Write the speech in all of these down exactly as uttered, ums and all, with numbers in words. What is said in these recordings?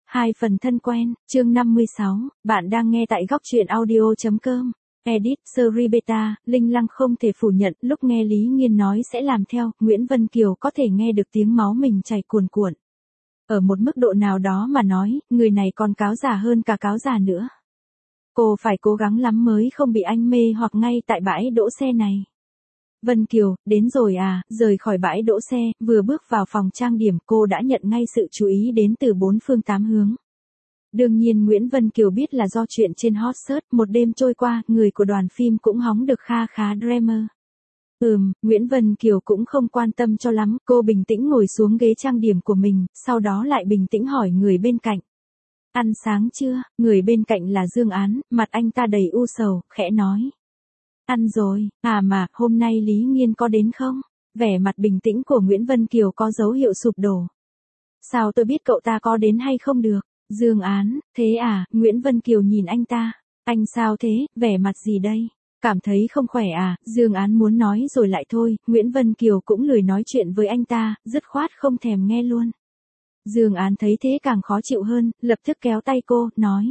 Hai phần thân quen, chương năm mươi sáu, bạn đang nghe tại góc truyện audio.com. Edit, series beta, Linh Lăng không thể phủ nhận, lúc nghe Lý Nghiên nói sẽ làm theo, Nguyễn Vân Kiều có thể nghe được tiếng máu mình chảy cuồn cuộn. Ở một mức độ nào đó mà nói, người này còn cáo già hơn cả cáo già nữa. Cô phải cố gắng lắm mới không bị anh mê hoặc ngay tại bãi đỗ xe này. Vân Kiều, đến rồi à, rời khỏi bãi đỗ xe, vừa bước vào phòng trang điểm cô đã nhận ngay sự chú ý đến từ bốn phương tám hướng. Đương nhiên Nguyễn Vân Kiều biết là do chuyện trên hot search, một đêm trôi qua, người của đoàn phim cũng hóng được kha khá drama. Ừm, Nguyễn Vân Kiều cũng không quan tâm cho lắm, cô bình tĩnh ngồi xuống ghế trang điểm của mình, sau đó lại bình tĩnh hỏi người bên cạnh. Ăn sáng chưa? Người bên cạnh là Dương Án, mặt anh ta đầy u sầu, khẽ nói. Ăn rồi, à mà, hôm nay Lý Nghiên có đến không? Vẻ mặt bình tĩnh của Nguyễn Vân Kiều có dấu hiệu sụp đổ. Sao tôi biết cậu ta có đến hay không được? Dương Án, thế à, Nguyễn Vân Kiều nhìn anh ta. Anh sao thế, vẻ mặt gì đây? Cảm thấy không khỏe à, Dương Án muốn nói rồi lại thôi, Nguyễn Vân Kiều cũng lười nói chuyện với anh ta, dứt khoát không thèm nghe luôn. Dương Án thấy thế càng khó chịu hơn, lập tức kéo tay cô, nói.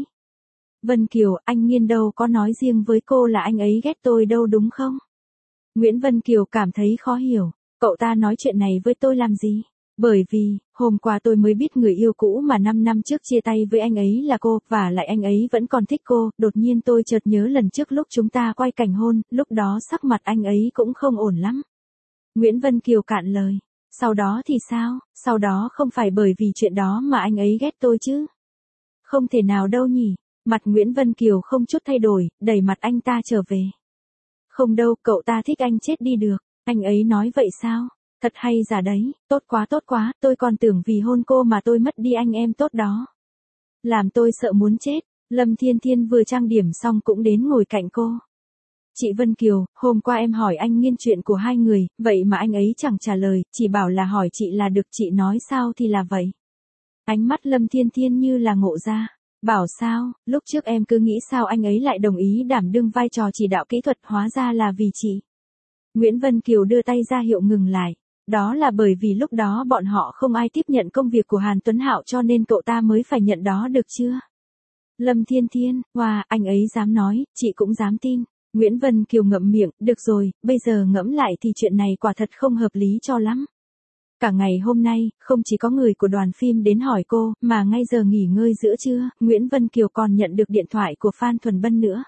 Vân Kiều, anh Nghiên đâu có nói riêng với cô là anh ấy ghét tôi đâu đúng không? Nguyễn Vân Kiều cảm thấy khó hiểu, cậu ta nói chuyện này với tôi làm gì? Bởi vì, hôm qua tôi mới biết người yêu cũ mà năm năm trước chia tay với anh ấy là cô, và lại anh ấy vẫn còn thích cô, đột nhiên tôi chợt nhớ lần trước lúc chúng ta quay cảnh hôn, lúc đó sắc mặt anh ấy cũng không ổn lắm. Nguyễn Vân Kiều cạn lời, sau đó thì sao, sau đó không phải bởi vì chuyện đó mà anh ấy ghét tôi chứ? Không thể nào đâu nhỉ? Mặt Nguyễn Vân Kiều không chút thay đổi, đẩy mặt anh ta trở về. Không đâu, cậu ta thích anh chết đi được, anh ấy nói vậy sao? Thật hay giả đấy, tốt quá tốt quá, tôi còn tưởng vì hôn cô mà tôi mất đi anh em tốt đó. Làm tôi sợ muốn chết, Lâm Thiên Thiên vừa trang điểm xong cũng đến ngồi cạnh cô. Chị Vân Kiều, hôm qua em hỏi anh Nghiên chuyện của hai người, vậy mà anh ấy chẳng trả lời, chỉ bảo là hỏi chị là được, chị nói sao thì là vậy. Ánh mắt Lâm Thiên Thiên như là ngộ ra. Bảo sao, lúc trước em cứ nghĩ sao anh ấy lại đồng ý đảm đương vai trò chỉ đạo kỹ thuật, hóa ra là vì chị. Nguyễn Vân Kiều đưa tay ra hiệu ngừng lại. Đó là bởi vì lúc đó bọn họ không ai tiếp nhận công việc của Hàn Tuấn Hạo cho nên cậu ta mới phải nhận đó được chưa? Lâm Thiên Thiên, wow, anh ấy dám nói, chị cũng dám tin. Nguyễn Vân Kiều ngậm miệng, được rồi, bây giờ ngẫm lại thì chuyện này quả thật không hợp lý cho lắm. Cả ngày hôm nay, không chỉ có người của đoàn phim đến hỏi cô, mà ngay giờ nghỉ ngơi giữa trưa, Nguyễn Vân Kiều còn nhận được điện thoại của Phan Thuần Bân nữa.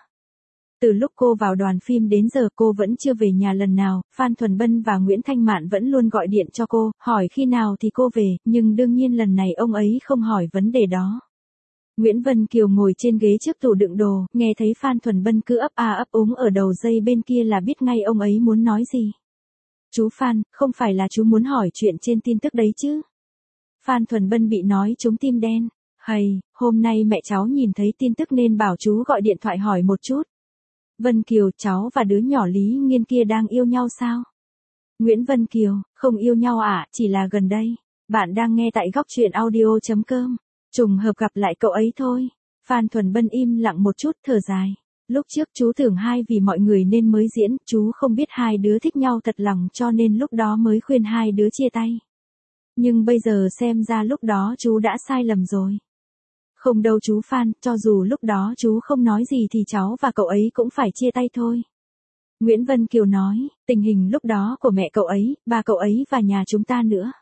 Từ lúc cô vào đoàn phim đến giờ cô vẫn chưa về nhà lần nào, Phan Thuần Bân và Nguyễn Thanh Mạn vẫn luôn gọi điện cho cô, hỏi khi nào thì cô về, nhưng đương nhiên lần này ông ấy không hỏi vấn đề đó. Nguyễn Vân Kiều ngồi trên ghế trước tủ đựng đồ, nghe thấy Phan Thuần Bân cứ ấp a ấp úng ở đầu dây bên kia là biết ngay ông ấy muốn nói gì. Chú Phan, không phải là chú muốn hỏi chuyện trên tin tức đấy chứ? Phan Thuần Bân bị nói trúng tim đen. Hầy, hôm nay mẹ cháu nhìn thấy tin tức nên bảo chú gọi điện thoại hỏi một chút. Vân Kiều, cháu và đứa nhỏ Lý Nghiên kia đang yêu nhau sao? Nguyễn Vân Kiều, không yêu nhau à, chỉ là gần đây. Bạn đang nghe tại góc truyện audio.com. Trùng hợp gặp lại cậu ấy thôi. Phan Thuần Bân im lặng một chút, thở dài. Lúc trước chú tưởng hai vì mọi người nên mới diễn, chú không biết hai đứa thích nhau thật lòng cho nên lúc đó mới khuyên hai đứa chia tay. Nhưng bây giờ xem ra lúc đó chú đã sai lầm rồi. Không đâu chú Phan, cho dù lúc đó chú không nói gì thì cháu và cậu ấy cũng phải chia tay thôi. Nguyễn Vân Kiều nói, tình hình lúc đó của mẹ cậu ấy, ba cậu ấy và nhà chúng ta nữa.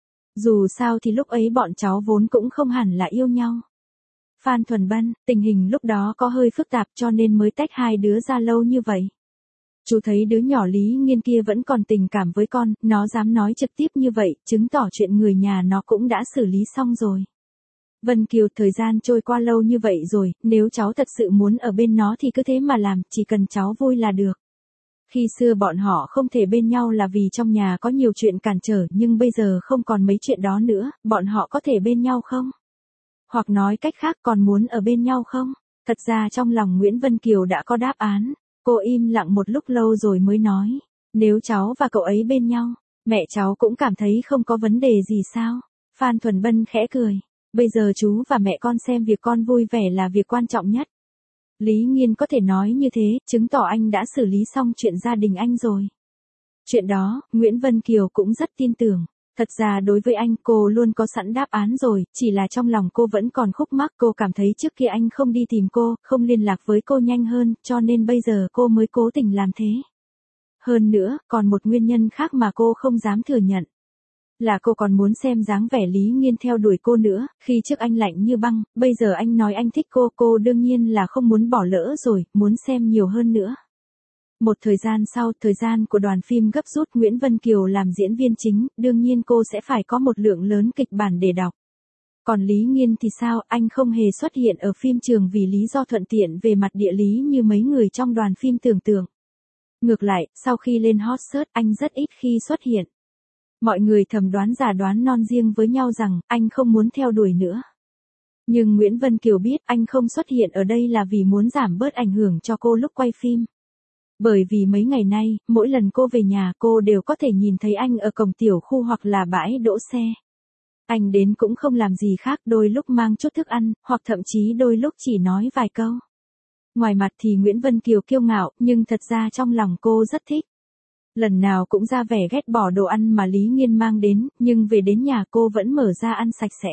Dù sao thì lúc ấy bọn cháu vốn cũng không hẳn là yêu nhau. Phan Thuần Bân, tình hình lúc đó có hơi phức tạp cho nên mới tách hai đứa ra lâu như vậy. Chú thấy đứa nhỏ Lý Nghiên kia vẫn còn tình cảm với con, nó dám nói trực tiếp như vậy, chứng tỏ chuyện người nhà nó cũng đã xử lý xong rồi. Vân Kiều, thời gian trôi qua lâu như vậy rồi, nếu cháu thật sự muốn ở bên nó thì cứ thế mà làm, chỉ cần cháu vui là được. Khi xưa bọn họ không thể bên nhau là vì trong nhà có nhiều chuyện cản trở, nhưng bây giờ không còn mấy chuyện đó nữa, bọn họ có thể bên nhau không? Hoặc nói cách khác, còn muốn ở bên nhau không? Thật ra trong lòng Nguyễn Vân Kiều đã có đáp án. Cô im lặng một lúc lâu rồi mới nói. Nếu cháu và cậu ấy bên nhau, mẹ cháu cũng cảm thấy không có vấn đề gì sao? Phan Thuần Bân khẽ cười. Bây giờ chú và mẹ con xem việc con vui vẻ là việc quan trọng nhất. Lý Nghiên có thể nói như thế, chứng tỏ anh đã xử lý xong chuyện gia đình anh rồi. Chuyện đó, Nguyễn Vân Kiều cũng rất tin tưởng. Thật ra đối với anh cô luôn có sẵn đáp án rồi, chỉ là trong lòng cô vẫn còn khúc mắc. Cô cảm thấy trước kia anh không đi tìm cô, không liên lạc với cô nhanh hơn, cho nên bây giờ cô mới cố tình làm thế. Hơn nữa, còn một nguyên nhân khác mà cô không dám thừa nhận. Là cô còn muốn xem dáng vẻ Lý Nghiên theo đuổi cô nữa, khi trước anh lạnh như băng, bây giờ anh nói anh thích cô, cô đương nhiên là không muốn bỏ lỡ rồi, muốn xem nhiều hơn nữa. Một thời gian sau, thời gian của đoàn phim gấp rút, Nguyễn Vân Kiều làm diễn viên chính, đương nhiên cô sẽ phải có một lượng lớn kịch bản để đọc. Còn Lý Nghiên thì sao, anh không hề xuất hiện ở phim trường vì lý do thuận tiện về mặt địa lý như mấy người trong đoàn phim tưởng tượng. Ngược lại, sau khi lên hot search, anh rất ít khi xuất hiện. Mọi người thầm đoán giả đoán non riêng với nhau rằng, anh không muốn theo đuổi nữa. Nhưng Nguyễn Vân Kiều biết anh không xuất hiện ở đây là vì muốn giảm bớt ảnh hưởng cho cô lúc quay phim. Bởi vì mấy ngày nay, mỗi lần cô về nhà cô đều có thể nhìn thấy anh ở cổng tiểu khu hoặc là bãi đỗ xe. Anh đến cũng không làm gì khác, đôi lúc mang chút thức ăn, hoặc thậm chí đôi lúc chỉ nói vài câu. Ngoài mặt thì Nguyễn Vân Kiều kiêu ngạo, nhưng thật ra trong lòng cô rất thích. Lần nào cũng ra vẻ ghét bỏ đồ ăn mà Lý Nghiên mang đến, nhưng về đến nhà cô vẫn mở ra ăn sạch sẽ.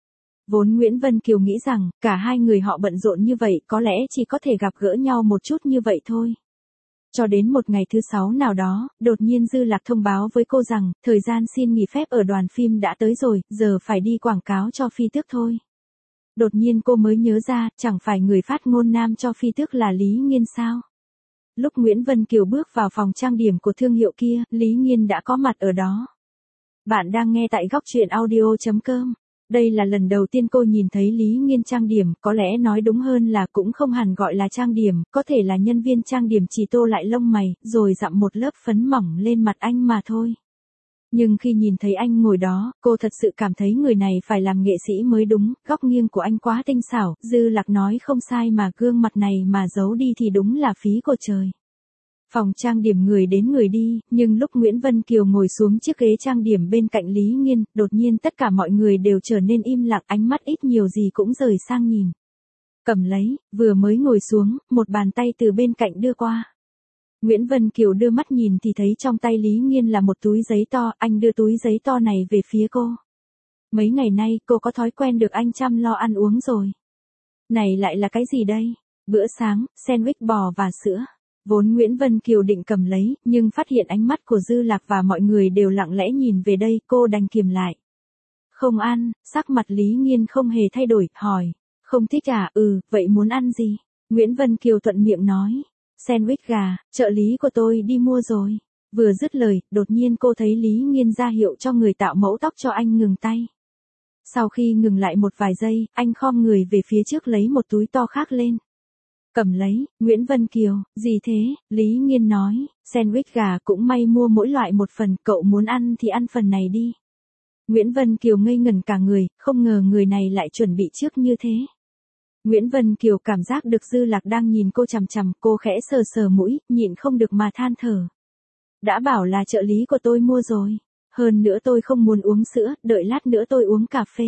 Vốn Nguyễn Vân Kiều nghĩ rằng, cả hai người họ bận rộn như vậy, có lẽ chỉ có thể gặp gỡ nhau một chút như vậy thôi. Cho đến một ngày thứ sáu nào đó, đột nhiên Dư Lạc thông báo với cô rằng, thời gian xin nghỉ phép ở đoàn phim đã tới rồi, giờ phải đi quảng cáo cho Phi Tước thôi. Đột nhiên cô mới nhớ ra, chẳng phải người phát ngôn nam cho Phi Tước là Lý Nghiên sao? Lúc Nguyễn Vân Kiều bước vào phòng trang điểm của thương hiệu kia, Lý Nghiên đã có mặt ở đó. Bạn đang nghe tại góc truyện audio chấm com. Đây là lần đầu tiên cô nhìn thấy Lý Nghiên trang điểm, có lẽ nói đúng hơn là cũng không hẳn gọi là trang điểm, có thể là nhân viên trang điểm chỉ tô lại lông mày, rồi dặm một lớp phấn mỏng lên mặt anh mà thôi. Nhưng khi nhìn thấy anh ngồi đó, cô thật sự cảm thấy người này phải làm nghệ sĩ mới đúng, góc nghiêng của anh quá tinh xảo, Dư Lạc nói không sai mà gương mặt này mà giấu đi thì đúng là phí của trời. Phòng trang điểm người đến người đi, nhưng lúc Nguyễn Vân Kiều ngồi xuống chiếc ghế trang điểm bên cạnh Lý Nghiên, đột nhiên tất cả mọi người đều trở nên im lặng, ánh mắt ít nhiều gì cũng rời sang nhìn. Cầm lấy, vừa mới ngồi xuống, một bàn tay từ bên cạnh đưa qua. Nguyễn Vân Kiều đưa mắt nhìn thì thấy trong tay Lý Nghiên là một túi giấy to, anh đưa túi giấy to này về phía cô. Mấy ngày nay cô có thói quen được anh chăm lo ăn uống rồi. Này lại là cái gì đây? Bữa sáng, sandwich bò và sữa. Vốn Nguyễn Vân Kiều định cầm lấy, nhưng phát hiện ánh mắt của Dư Lạc và mọi người đều lặng lẽ nhìn về đây, cô đành kiềm lại. Không ăn, sắc mặt Lý Nghiên không hề thay đổi, hỏi. Không thích à, ừ, vậy muốn ăn gì? Nguyễn Vân Kiều thuận miệng nói. Sandwich gà, trợ lý của tôi đi mua rồi. Vừa dứt lời, đột nhiên cô thấy Lý Nghiên ra hiệu cho người tạo mẫu tóc cho anh ngừng tay. Sau khi ngừng lại một vài giây, anh khom người về phía trước lấy một túi to khác lên. Cầm lấy, Nguyễn Vân Kiều, gì thế? Lý Nghiên nói, sandwich gà cũng may mua mỗi loại một phần, cậu muốn ăn thì ăn phần này đi. Nguyễn Vân Kiều ngây ngẩn cả người, không ngờ người này lại chuẩn bị trước như thế. Nguyễn Vân Kiều cảm giác được Dư Lạc đang nhìn cô chằm chằm, cô khẽ sờ sờ mũi, nhịn không được mà than thở. Đã bảo là trợ lý của tôi mua rồi. Hơn nữa tôi không muốn uống sữa, đợi lát nữa tôi uống cà phê.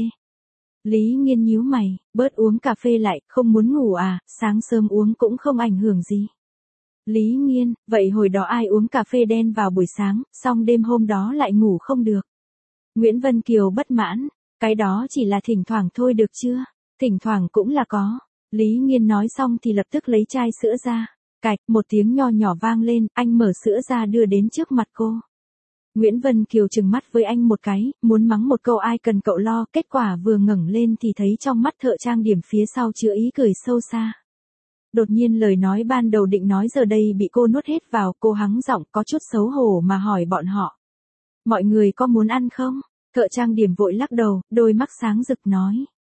Lý Nghiên nhíu mày, bớt uống cà phê lại, không muốn ngủ à, sáng sớm uống cũng không ảnh hưởng gì. Lý Nghiên, vậy hồi đó ai uống cà phê đen vào buổi sáng, xong đêm hôm đó lại ngủ không được. Nguyễn Vân Kiều bất mãn, cái đó chỉ là thỉnh thoảng thôi được chưa? Thỉnh thoảng cũng là có. Lý Nghiên nói xong thì lập tức lấy chai sữa ra. Cạch, một tiếng nho nhỏ vang lên, anh mở sữa ra đưa đến trước mặt cô. Nguyễn Vân Kiều trừng mắt với anh một cái, muốn mắng một câu ai cần cậu lo, kết quả vừa ngẩng lên thì thấy trong mắt thợ trang điểm phía sau chứa ý cười sâu xa. Đột nhiên lời nói ban đầu định nói giờ đây bị cô nuốt hết vào, cô hắng giọng có chút xấu hổ mà hỏi bọn họ. Mọi người có muốn ăn không? Thợ trang điểm vội lắc đầu, đôi mắt sáng rực nói.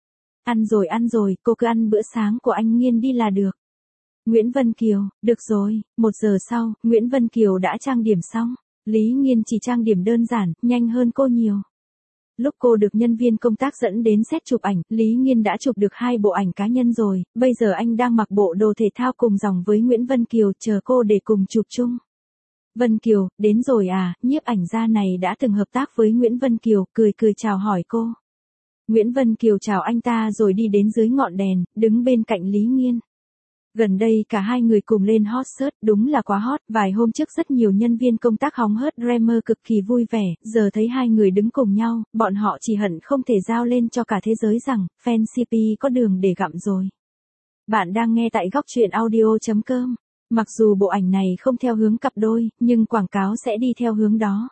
Ăn rồi ăn rồi, cô cứ ăn bữa sáng của anh Nghiên đi là được. Nguyễn Vân Kiều, được rồi, một giờ sau, Nguyễn Vân Kiều đã trang điểm xong. Lý Nghiên chỉ trang điểm đơn giản, nhanh hơn cô nhiều. Lúc cô được nhân viên công tác dẫn đến set chụp ảnh, Lý Nghiên đã chụp được hai bộ ảnh cá nhân rồi, bây giờ anh đang mặc bộ đồ thể thao cùng dòng với Nguyễn Vân Kiều chờ cô để cùng chụp chung. Vân Kiều, đến rồi à, nhiếp ảnh gia này đã từng hợp tác với Nguyễn Vân Kiều, cười cười chào hỏi cô. Nguyễn Vân Kiều chào anh ta rồi đi đến dưới ngọn đèn, đứng bên cạnh Lý Nghiên. Gần đây cả hai người cùng lên hot search, đúng là quá hot, vài hôm trước rất nhiều nhân viên công tác hóng hớt Dreamer cực kỳ vui vẻ, giờ thấy hai người đứng cùng nhau, bọn họ chỉ hận không thể giao lên cho cả thế giới rằng, fan xê pê có đường để gặm rồi. Bạn đang nghe tại góc truyện audio chấm com. Mặc dù bộ ảnh này không theo hướng cặp đôi, nhưng quảng cáo sẽ đi theo hướng đó.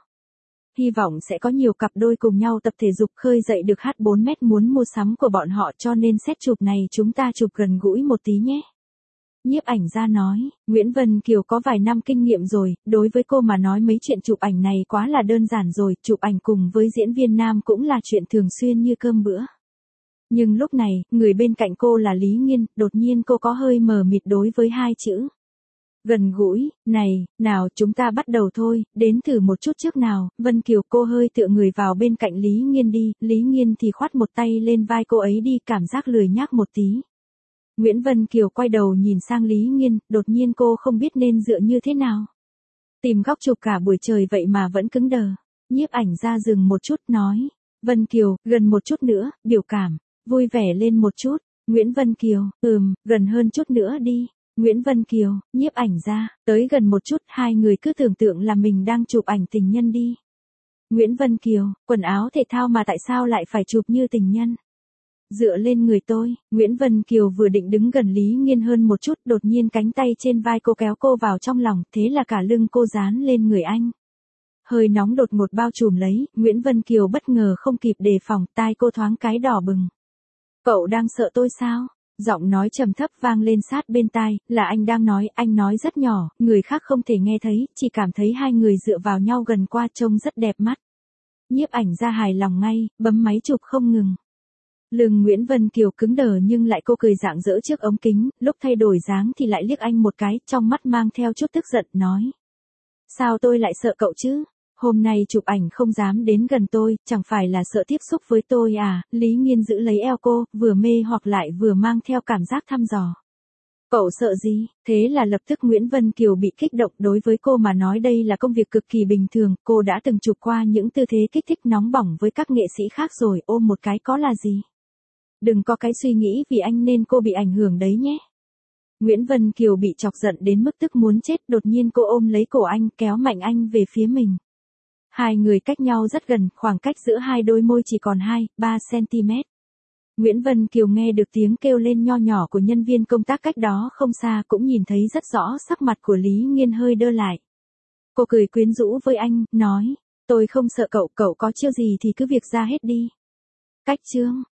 Hy vọng sẽ có nhiều cặp đôi cùng nhau tập thể dục khơi dậy được hát bốn mét muốn mua sắm của bọn họ, cho nên set chụp này chúng ta chụp gần gũi một tí nhé. Nhiếp ảnh gia nói, Nguyễn Vân Kiều có vài năm kinh nghiệm rồi, đối với cô mà nói mấy chuyện chụp ảnh này quá là đơn giản rồi, chụp ảnh cùng với diễn viên nam cũng là chuyện thường xuyên như cơm bữa. Nhưng lúc này, người bên cạnh cô là Lý Nghiên, đột nhiên cô có hơi mờ mịt đối với hai chữ. Gần gũi, này, nào chúng ta bắt đầu thôi, đến thử một chút trước nào. Vân Kiều, cô hơi tựa người vào bên cạnh Lý Nghiên đi, Lý Nghiên thì khoát một tay lên vai cô ấy đi, cảm giác lười nhác một tí. Nguyễn Vân Kiều quay đầu nhìn sang Lý Nghiên, đột nhiên cô không biết nên dựa như thế nào. Tìm góc chụp cả buổi trời vậy mà vẫn cứng đờ. Nhiếp ảnh ra dừng một chút nói, Vân Kiều, gần một chút nữa, biểu cảm, vui vẻ lên một chút. Nguyễn Vân Kiều, ừm, gần hơn chút nữa đi. Nguyễn Vân Kiều, nhiếp ảnh ra, tới gần một chút, hai người cứ tưởng tượng là mình đang chụp ảnh tình nhân đi. Nguyễn Vân Kiều, quần áo thể thao mà tại sao lại phải chụp như tình nhân? Dựa lên người tôi, Nguyễn Vân Kiều vừa định đứng gần Lý Nghiên hơn một chút, đột nhiên cánh tay trên vai cô kéo cô vào trong lòng, thế là cả lưng cô dán lên người anh. Hơi nóng đột ngột bao trùm lấy, Nguyễn Vân Kiều bất ngờ không kịp đề phòng, tai cô thoáng cái đỏ bừng. Cậu đang sợ tôi sao? Giọng nói trầm thấp vang lên sát bên tai, là anh đang nói, anh nói rất nhỏ, người khác không thể nghe thấy, chỉ cảm thấy hai người dựa vào nhau gần qua trông rất đẹp mắt. Nhiếp ảnh ra hài lòng ngay, bấm máy chụp không ngừng. Lưng Nguyễn Vân Kiều cứng đờ nhưng lại cô cười rạng rỡ trước ống kính, lúc thay đổi dáng thì lại liếc anh một cái, trong mắt mang theo chút tức giận, nói. Sao tôi lại sợ cậu chứ? Hôm nay chụp ảnh không dám đến gần tôi, chẳng phải là sợ tiếp xúc với tôi à? Lý Nghiên giữ lấy eo cô, vừa mê hoặc lại vừa mang theo cảm giác thăm dò. Cậu sợ gì? Thế là lập tức Nguyễn Vân Kiều bị kích động, đối với cô mà nói đây là công việc cực kỳ bình thường, cô đã từng chụp qua những tư thế kích thích nóng bỏng với các nghệ sĩ khác rồi, ôm một cái có là gì? Đừng có cái suy nghĩ vì anh nên cô bị ảnh hưởng đấy nhé. Nguyễn Vân Kiều bị chọc giận đến mức tức muốn chết, đột nhiên cô ôm lấy cổ anh, kéo mạnh anh về phía mình. Hai người cách nhau rất gần, khoảng cách giữa hai đôi môi chỉ còn hai, ba xăng-ti-mét. Nguyễn Vân Kiều nghe được tiếng kêu lên nho nhỏ của nhân viên công tác cách đó không xa, cũng nhìn thấy rất rõ sắc mặt của Lý Nghiên hơi đơ lại. Cô cười quyến rũ với anh, nói, tôi không sợ cậu, cậu có chiêu gì thì cứ việc ra hết đi. Cách chương,